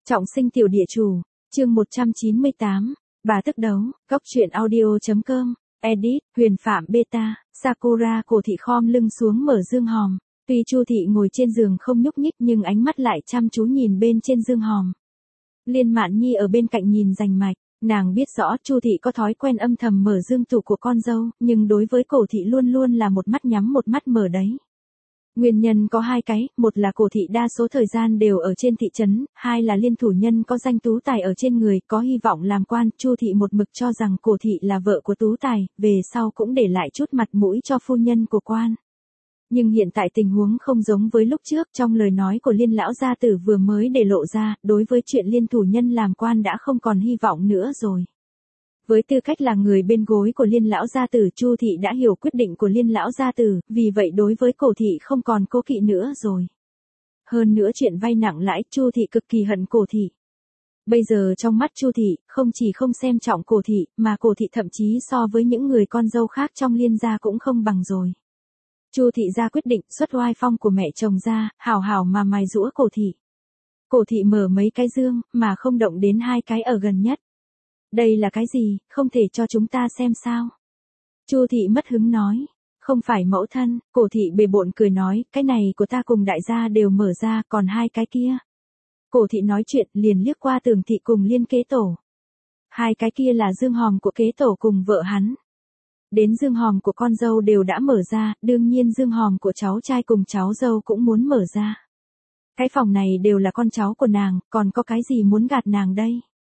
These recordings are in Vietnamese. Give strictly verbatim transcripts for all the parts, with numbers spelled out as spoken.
Trọng sinh tiểu địa chủ, chương một trăm chín mươi tám, bà tức đấu, góc truyện audio.com, edit, Huyền Phạm Beta, Sakura Cổ Thị khom lưng xuống mở dương hòm. Tuy Chu Thị ngồi trên giường không nhúc nhích nhưng ánh mắt lại chăm chú nhìn bên trên dương hòm. Liên Mạn Nhi ở bên cạnh nhìn rành mạch, nàng biết rõ Chu Thị có thói quen âm thầm mở dương tủ của con dâu, nhưng đối với Cổ Thị luôn luôn là một mắt nhắm một mắt mở đấy. Nguyên nhân có hai cái, một là Cổ Thị đa số thời gian đều ở trên thị trấn, hai là Liên thủ nhân có danh tú tài ở trên người, có hy vọng làm quan. Chu Thị một mực cho rằng Cổ Thị là vợ của tú tài, về sau cũng để lại chút mặt mũi cho phu nhân của quan. Nhưng hiện tại tình huống không giống với lúc trước, trong lời nói của Liên lão gia tử vừa mới để lộ ra, đối với chuyện Liên thủ nhân làm quan đã không còn hy vọng nữa rồi. Với tư cách là người bên gối của Liên lão gia tử, Chu Thị đã hiểu quyết định của Liên lão gia tử, vì vậy đối với Cổ Thị không còn cố kỵ nữa rồi. Hơn nữa chuyện vay nặng lãi, Chu Thị cực kỳ hận Cổ Thị. Bây giờ trong mắt Chu Thị, không chỉ không xem trọng Cổ Thị, mà Cổ Thị thậm chí so với những người con dâu khác trong Liên gia cũng không bằng rồi. Chu Thị ra quyết định xuất oai phong của mẹ chồng ra, hào hào mà mài giũa Cổ Thị. Cổ Thị mở mấy cái dương, mà không động đến hai cái ở gần nhất. Đây là cái gì, không thể cho chúng ta xem sao? Chu Thị mất hứng nói. Không phải mẫu thân. Cổ Thị bề bộn cười nói, cái này của ta cùng đại gia đều mở ra, còn hai cái kia. Cổ Thị nói chuyện liền liếc qua Tường Thị cùng Liên kế tổ. Hai cái kia là dương hòm của kế tổ cùng vợ hắn. Đến dương hòm của con dâu đều đã mở ra, đương nhiên dương hòm của cháu trai cùng cháu dâu cũng muốn mở ra. Cái phòng này đều là con cháu của nàng, còn có cái gì muốn gạt nàng đây?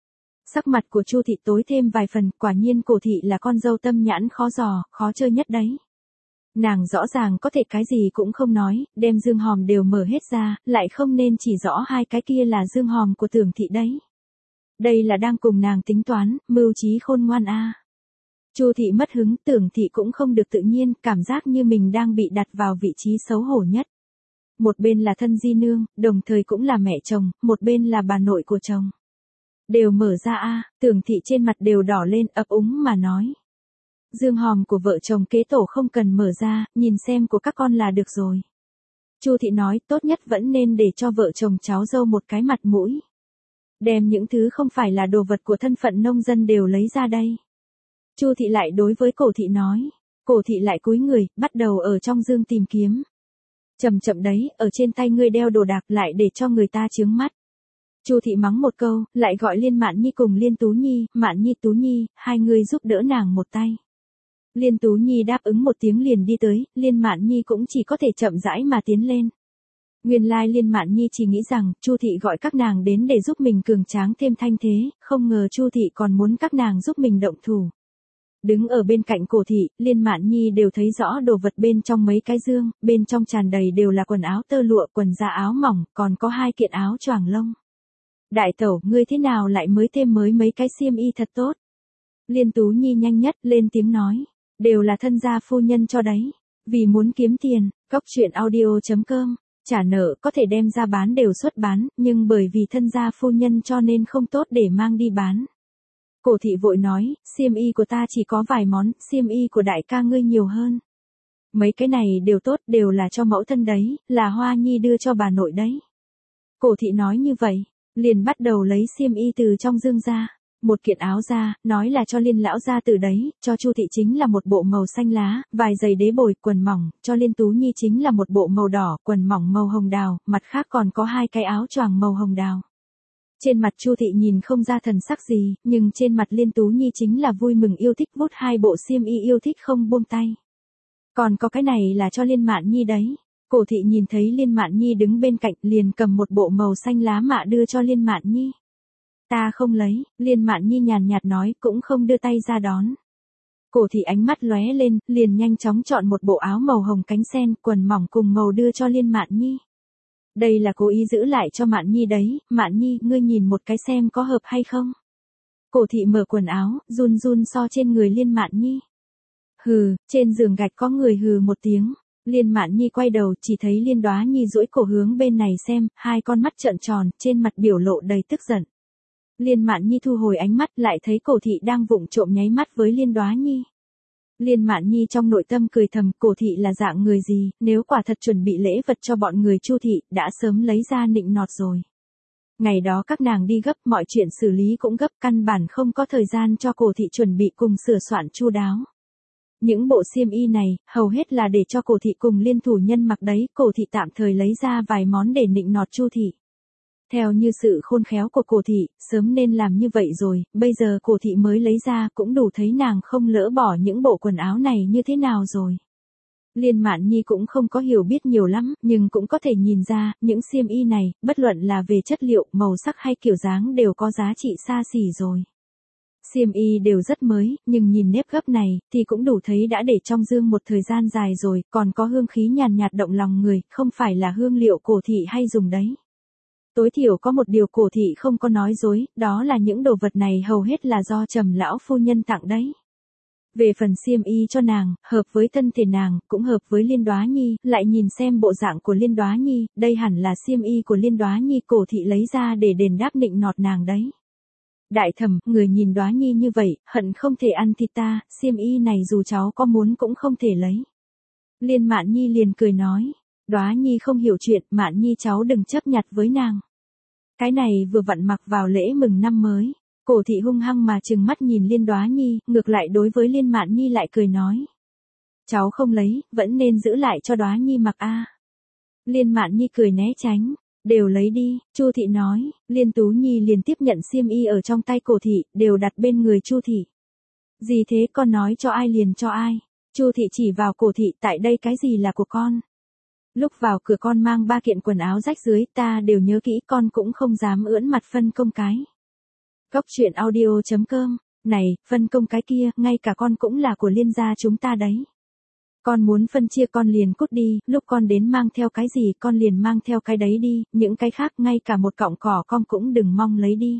Sắc mặt của Chu Thị tối thêm vài phần, quả nhiên Cổ Thị là con dâu tâm nhãn khó dò, khó chơi nhất đấy. Nàng rõ ràng có thể cái gì cũng không nói, đem dương hòm đều mở hết ra, lại không nên chỉ rõ hai cái kia là dương hòm của Tưởng Thị đấy. Đây là đang cùng nàng tính toán, mưu trí khôn ngoan a. À. Chu Thị mất hứng, Tưởng Thị cũng không được tự nhiên, cảm giác như mình đang bị đặt vào vị trí xấu hổ nhất. Một bên là thân di nương, đồng thời cũng là mẹ chồng, một bên là bà nội của chồng. Đều mở ra a, à, Tưởng Thị trên mặt đều đỏ lên, ấp úng mà nói. Dương hòm của vợ chồng kế tổ không cần mở ra, nhìn xem của các con là được rồi. Chu Thị nói, tốt nhất vẫn nên để cho vợ chồng cháu dâu một cái mặt mũi. Đem những thứ không phải là đồ vật của thân phận nông dân đều lấy ra đây. Chu Thị lại đối với Cổ Thị nói. Cổ Thị lại cúi người, bắt đầu ở trong dương tìm kiếm. Chậm chậm đấy, ở trên tay ngươi đeo đồ đạc lại để cho người ta chướng mắt. Chu Thị mắng một câu, lại gọi Liên Mạn Nhi cùng Liên Tú Nhi, Mạn Nhi Tú Nhi, hai người giúp đỡ nàng một tay. Liên Tú Nhi đáp ứng một tiếng liền đi tới, Liên Mạn Nhi cũng chỉ có thể chậm rãi mà tiến lên. Nguyên lai Liên Mạn Nhi chỉ nghĩ rằng, Chu Thị gọi các nàng đến để giúp mình cường tráng thêm thanh thế, không ngờ Chu Thị còn muốn các nàng giúp mình động thủ. Đứng ở bên cạnh Cổ Thị, Liên Mạn Nhi đều thấy rõ đồ vật bên trong mấy cái dương, bên trong tràn đầy đều là quần áo tơ lụa, quần da áo mỏng, còn có hai kiện áo choàng lông. Đại tẩu, ngươi thế nào lại mới thêm mới mấy cái xiêm y thật tốt? Liên Tú Nhi nhanh nhất lên tiếng nói, đều là thân gia phu nhân cho đấy, vì muốn kiếm tiền, góc truyện audio.com, trả nợ có thể đem ra bán đều xuất bán, nhưng bởi vì thân gia phu nhân cho nên không tốt để mang đi bán. Cổ Thị vội nói, xiêm y của ta chỉ có vài món, xiêm y của đại ca ngươi nhiều hơn. Mấy cái này đều tốt, đều là cho mẫu thân đấy, là Hoa Nhi đưa cho bà nội đấy. Cổ Thị nói như vậy, liền bắt đầu lấy xiêm y từ trong dương ra. Một kiện áo da, nói là cho Liên lão gia tử đấy, cho Chu Thị chính là một bộ màu xanh lá, vài giày đế bồi, quần mỏng, cho Liên Tú Nhi chính là một bộ màu đỏ, quần mỏng màu hồng đào, mặt khác còn có hai cái áo choàng màu hồng đào. Trên mặt Chu Thị nhìn không ra thần sắc gì, nhưng trên mặt Liên Tú Nhi chính là vui mừng yêu thích, vút hai bộ xiêm y yêu thích không buông tay. Còn có cái này là cho Liên Mạn Nhi đấy. Cổ Thị nhìn thấy Liên Mạn Nhi đứng bên cạnh, liền cầm một bộ màu xanh lá mạ đưa cho Liên Mạn Nhi. Ta không lấy, Liên Mạn Nhi nhàn nhạt nói, cũng không đưa tay ra đón. Cổ Thị ánh mắt lóe lên, liền nhanh chóng chọn một bộ áo màu hồng cánh sen, quần mỏng cùng màu đưa cho Liên Mạn Nhi. Đây là cố ý giữ lại cho Mạn Nhi đấy, Mạn Nhi, ngươi nhìn một cái xem có hợp hay không. Cổ Thị mở quần áo, run run so trên người Liên Mạn Nhi. Hừ, trên giường gạch có người hừ một tiếng. Liên Mạn Nhi quay đầu, chỉ thấy Liên Đóa Nhi duỗi cổ hướng bên này xem, hai con mắt trợn tròn, trên mặt biểu lộ đầy tức giận. Liên Mạn Nhi thu hồi ánh mắt, lại thấy Cổ Thị đang vụng trộm nháy mắt với Liên Đóa Nhi. Liên Mạn Nhi trong nội tâm cười thầm, Cổ Thị là dạng người gì, nếu quả thật chuẩn bị lễ vật cho bọn người Chu Thị, đã sớm lấy ra nịnh nọt rồi. Ngày đó các nàng đi gấp, mọi chuyện xử lý cũng gấp, căn bản không có thời gian cho Cổ thị chuẩn bị cùng sửa soạn chu đáo. Những bộ xiêm y này, hầu hết là để cho Cổ thị cùng Liên thủ nhân mặc đấy, Cổ thị tạm thời lấy ra vài món để nịnh nọt Chu thị. Theo như sự khôn khéo của Cổ thị, sớm nên làm như vậy rồi, bây giờ Cổ thị mới lấy ra cũng đủ thấy nàng không lỡ bỏ những bộ quần áo này như thế nào rồi. Liên Mạn Nhi cũng không có hiểu biết nhiều lắm, nhưng cũng có thể nhìn ra, những xiêm y này, bất luận là về chất liệu, màu sắc hay kiểu dáng đều có giá trị xa xỉ rồi. Xiêm y đều rất mới, nhưng nhìn nếp gấp này, thì cũng đủ thấy đã để trong dương một thời gian dài rồi, còn có hương khí nhàn nhạt động lòng người, không phải là hương liệu Cổ thị hay dùng đấy. Tối thiểu có một điều Cổ thị không có nói dối, đó là những đồ vật này hầu hết là do Trầm lão phu nhân tặng đấy. Về phần xiêm y cho nàng, hợp với thân thể nàng, cũng hợp với Liên Đóa Nhi, lại nhìn xem bộ dạng của Liên Đóa Nhi, đây hẳn là xiêm y của Liên Đóa Nhi Cổ thị lấy ra để đền đáp nịnh nọt nàng đấy. Đại thẩm, người nhìn Đóa Nhi như vậy, hận không thể ăn thịt ta, xiêm y này dù cháu có muốn cũng không thể lấy. Liên Mạn Nhi liền cười nói, Đóa Nhi không hiểu chuyện, Mạn Nhi cháu đừng chấp nhặt với nàng. Cái này vừa vặn mặc vào lễ mừng năm mới. Cổ thị hung hăng mà trừng mắt nhìn Liên Đóa Nhi, ngược lại đối với Liên Mạn Nhi lại cười nói. Cháu không lấy, vẫn nên giữ lại cho Đóa Nhi mặc a. Liên Mạn Nhi cười né tránh, đều lấy đi, Chu thị nói, Liên Tú Nhi liền tiếp nhận xiêm y ở trong tay Cổ thị, đều đặt bên người Chu thị. Gì thế con nói cho ai liền cho ai, Chu thị chỉ vào Cổ thị, tại đây cái gì là của con. Lúc vào cửa con mang ba kiện quần áo rách dưới, ta đều nhớ kỹ, con cũng không dám ưỡn mặt phân công cái. Góc truyện audio chấm com, này, phân công cái kia, ngay cả con cũng là của Liên gia chúng ta đấy. Con muốn phân chia con liền cút đi, lúc con đến mang theo cái gì con liền mang theo cái đấy đi, những cái khác ngay cả một cọng cỏ con cũng đừng mong lấy đi.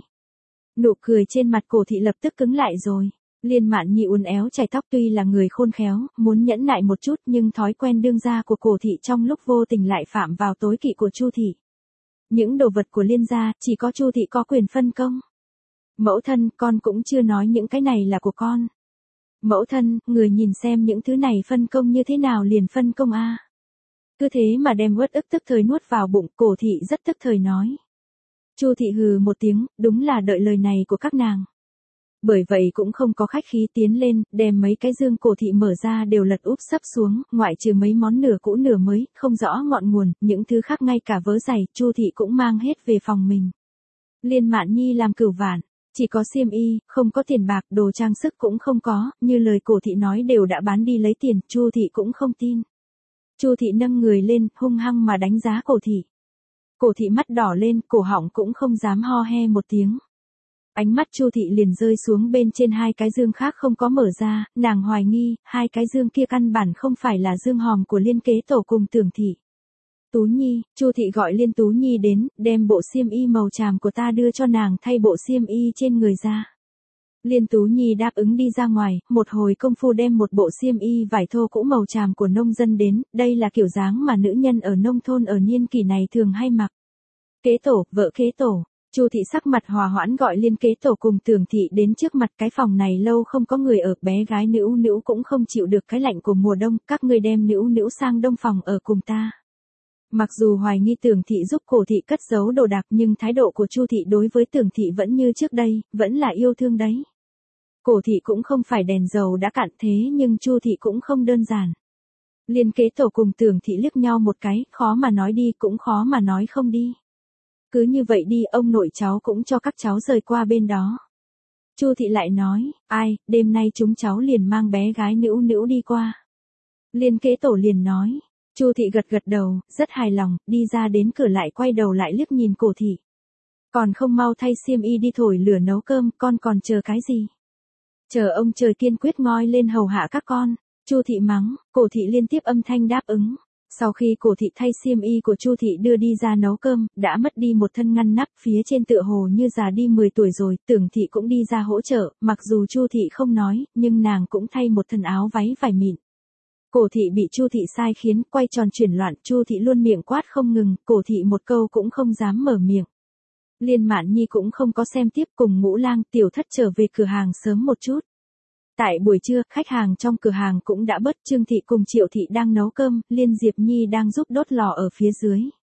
Nụ cười trên mặt Cổ thị lập tức cứng lại rồi. Liên Mạn Nhi uốn éo chải tóc tuy là người khôn khéo, muốn nhẫn nại một chút nhưng thói quen đương gia của Cổ thị trong lúc vô tình lại phạm vào tối kỵ của Chu thị. Những đồ vật của Liên gia, chỉ có Chu thị có quyền phân công. Mẫu thân, con cũng chưa nói những cái này là của con. Mẫu thân, người nhìn xem những thứ này phân công như thế nào liền phân công a. Cứ thế mà đem uất ức tức thời nuốt vào bụng, Cổ thị rất tức thời nói. Chu thị hừ một tiếng, đúng là đợi lời này của các nàng. Bởi vậy cũng không có khách khí tiến lên, đem mấy cái dương Cổ thị mở ra đều lật úp sấp xuống, ngoại trừ mấy món nửa cũ nửa mới, không rõ ngọn nguồn, những thứ khác ngay cả vớ giày, Chu thị cũng mang hết về phòng mình. Liên Mạn Nhi làm cửu vạn. Chỉ có xiêm y, không có tiền bạc, đồ trang sức cũng không có, như lời Cổ thị nói đều đã bán đi lấy tiền, Chu thị cũng không tin. Chu thị nâng người lên, hung hăng mà đánh giá Cổ thị. Cổ thị mắt đỏ lên, cổ họng cũng không dám ho he một tiếng. Ánh mắt Chu thị liền rơi xuống bên trên hai cái dương khác không có mở ra, nàng hoài nghi, hai cái dương kia căn bản không phải là dương hòm của Liên kế tổ cùng Tưởng thị. Tú Nhi, Chu thị gọi Liên Tú Nhi đến, đem bộ xiêm y màu tràm của ta đưa cho nàng thay bộ xiêm y trên người ra. Liên Tú Nhi đáp ứng đi ra ngoài, một hồi công phu đem một bộ xiêm y vải thô cũ màu tràm của nông dân đến, đây là kiểu dáng mà nữ nhân ở nông thôn ở niên kỷ này thường hay mặc. Kế tổ, vợ kế tổ, Chu thị sắc mặt hòa hoãn gọi Liên kế tổ cùng Tưởng thị đến trước mặt, cái phòng này lâu không có người ở, bé gái Nữu Nữu cũng không chịu được cái lạnh của mùa đông, các ngươi đem Nữu Nữu sang đông phòng ở cùng ta. Mặc dù hoài nghi Tưởng thị giúp Cổ thị cất giấu đồ đạc nhưng thái độ của Chu thị đối với Tưởng thị vẫn như trước đây, vẫn là yêu thương đấy. Cổ thị cũng không phải đèn dầu đã cạn thế nhưng Chu thị cũng không đơn giản. Liên kế tổ cùng Tưởng thị liếc nhau một cái, khó mà nói đi cũng khó mà nói không đi. Cứ như vậy đi, ông nội cháu cũng cho các cháu rời qua bên đó. Chu thị lại nói, ai, đêm nay chúng cháu liền mang bé gái Nữu Nữu đi qua. Liên kế tổ liền nói. Chu thị gật gật đầu, rất hài lòng, đi ra đến cửa lại quay đầu lại liếc nhìn Cổ thị. Còn không mau thay xiêm y đi thổi lửa nấu cơm, con còn chờ cái gì? Chờ ông trời kiên quyết ngoi lên hầu hạ các con. Chu thị mắng, Cổ thị liên tiếp âm thanh đáp ứng. Sau khi Cổ thị thay xiêm y của Chu thị đưa đi ra nấu cơm, đã mất đi một thân ngăn nắp, phía trên tựa hồ như già đi mười tuổi rồi, Tưởng thị cũng đi ra hỗ trợ, mặc dù Chu thị không nói, nhưng nàng cũng thay một thân áo váy vải mịn. Cổ thị bị Chu thị sai khiến, quay tròn chuyển loạn, Chu thị luôn miệng quát không ngừng, Cổ thị một câu cũng không dám mở miệng. Liên Mạn Nhi cũng không có xem tiếp, cùng Ngũ Lang Tiểu Thất trở về cửa hàng sớm một chút. Tại buổi trưa, khách hàng trong cửa hàng cũng đã bớt, Trương thị cùng Triệu thị đang nấu cơm, Liên Diệp Nhi đang giúp đốt lò ở phía dưới.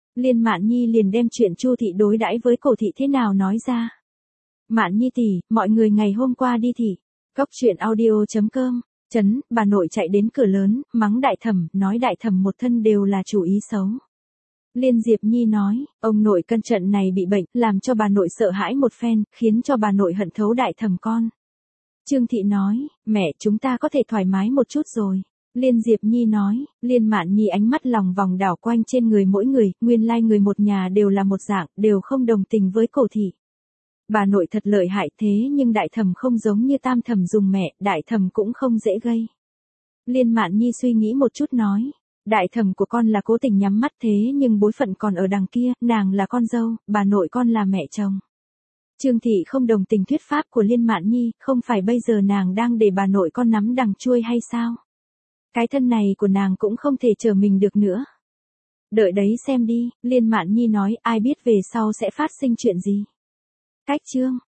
Liên Mạn Nhi liền đem chuyện Chu thị đối đãi với Cổ thị thế nào nói ra. Mạn Nhi tỷ, mọi người ngày hôm qua đi thị. Cốc truyện audio chấm com. Chấn, bà nội chạy đến cửa lớn, mắng đại thẩm, nói đại thẩm một thân đều là chủ ý xấu. Liên Diệp Nhi nói, ông nội cân trận này bị bệnh, làm cho bà nội sợ hãi một phen, khiến cho bà nội hận thấu đại thẩm con. Trương Thị nói, mẹ chúng ta có thể thoải mái một chút rồi. Liên Diệp Nhi nói, Liên Mạn Nhi ánh mắt lòng vòng đảo quanh trên người mỗi người, nguyên lai người một nhà đều là một dạng, đều không đồng tình với Cổ thị. Bà nội thật lợi hại thế nhưng đại thẩm không giống như tam thẩm dùng mẹ, đại thẩm cũng không dễ gây. Liên Mạn Nhi suy nghĩ một chút nói, đại thẩm của con là cố tình nhắm mắt thế nhưng bối phận còn ở đằng kia, nàng là con dâu, bà nội con là mẹ chồng. Trương Thị không đồng tình thuyết pháp của Liên Mạn Nhi, không phải bây giờ nàng đang để bà nội con nắm đằng chuôi hay sao? Cái thân này của nàng cũng không thể chờ mình được nữa. Đợi đấy xem đi, Liên Mạn Nhi nói ai biết về sau sẽ phát sinh chuyện gì. Cách chương